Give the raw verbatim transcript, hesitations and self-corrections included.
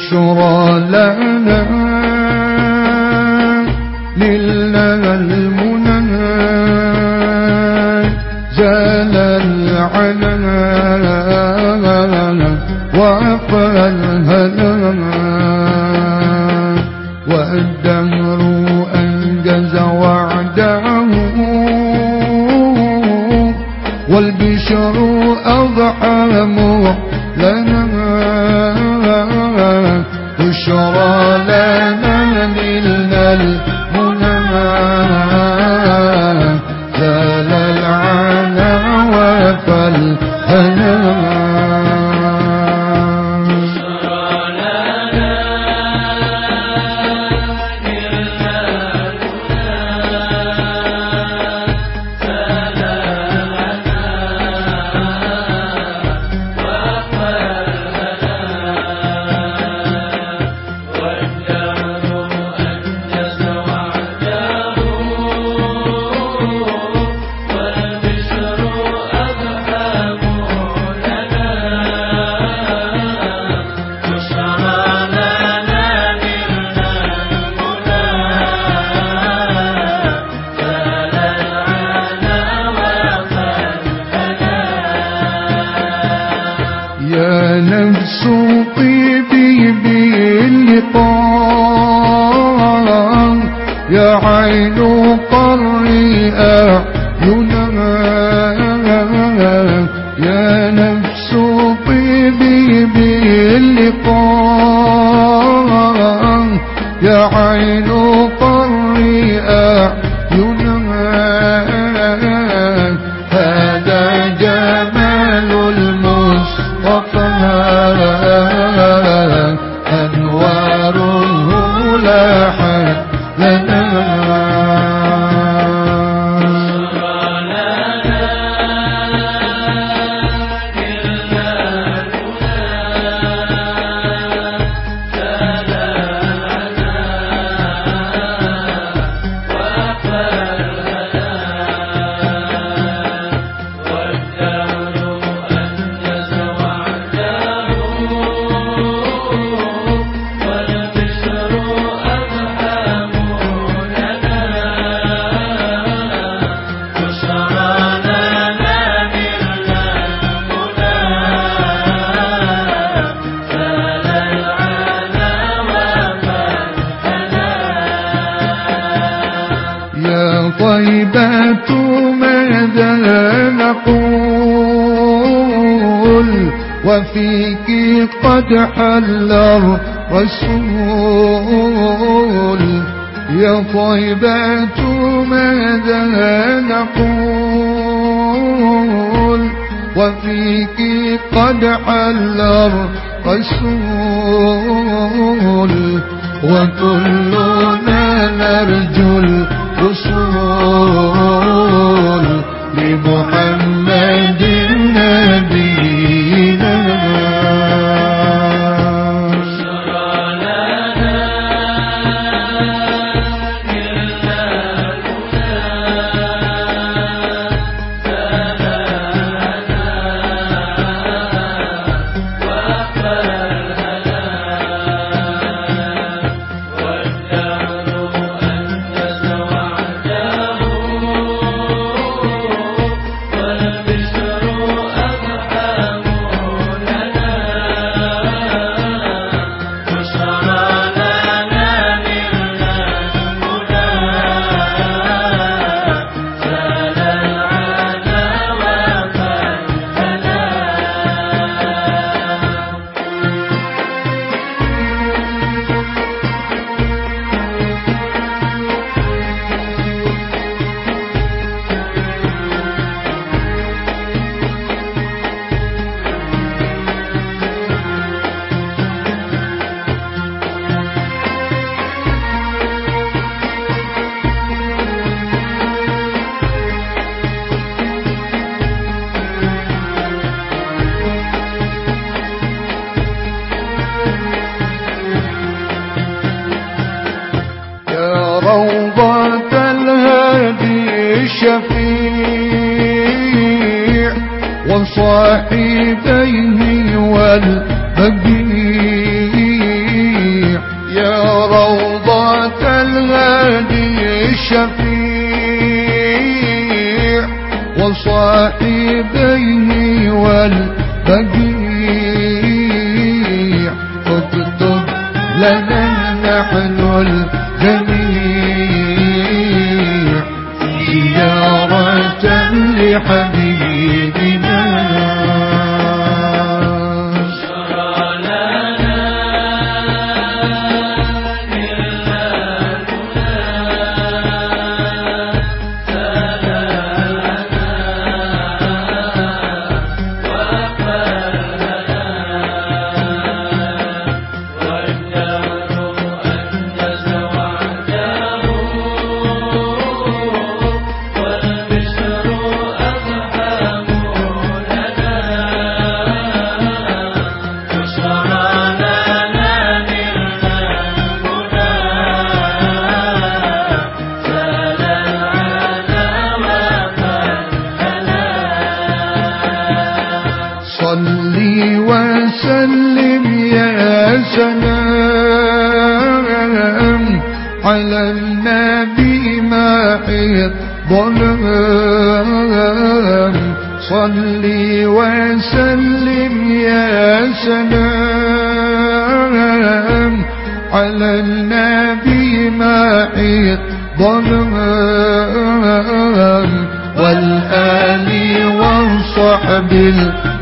والبشرى لنا لله المنى زال العنا وعفى الهنا والدهر أنجز وعده والبشر أضحى لنا بشرى لنا لله المنى زال العنا وعفى الهنا يا نفس طيبي باللقاء يا عين قري أعينها يا نفس طيبي باللقاء يا عين قري أعينها هذا جمال المصطفى أنواره لاحت لنا طيبة ماذا نقول وفيك قد حل الرسول يا طيبة ماذا نقول وفيك قد حل الرسول وكلنا نرجو الوصول لمحمد نبينا روضة الهادي الشفيع وصاحبيه والبقيع وصاحبيه والبقيع اكتب لنا نحن الجميع زيارة لحبيبنا صلي وسلم يا سلام على النبي ماحي الظلام صلي وسلم يا سلام على النبي ماحي الظلام والآل والصحب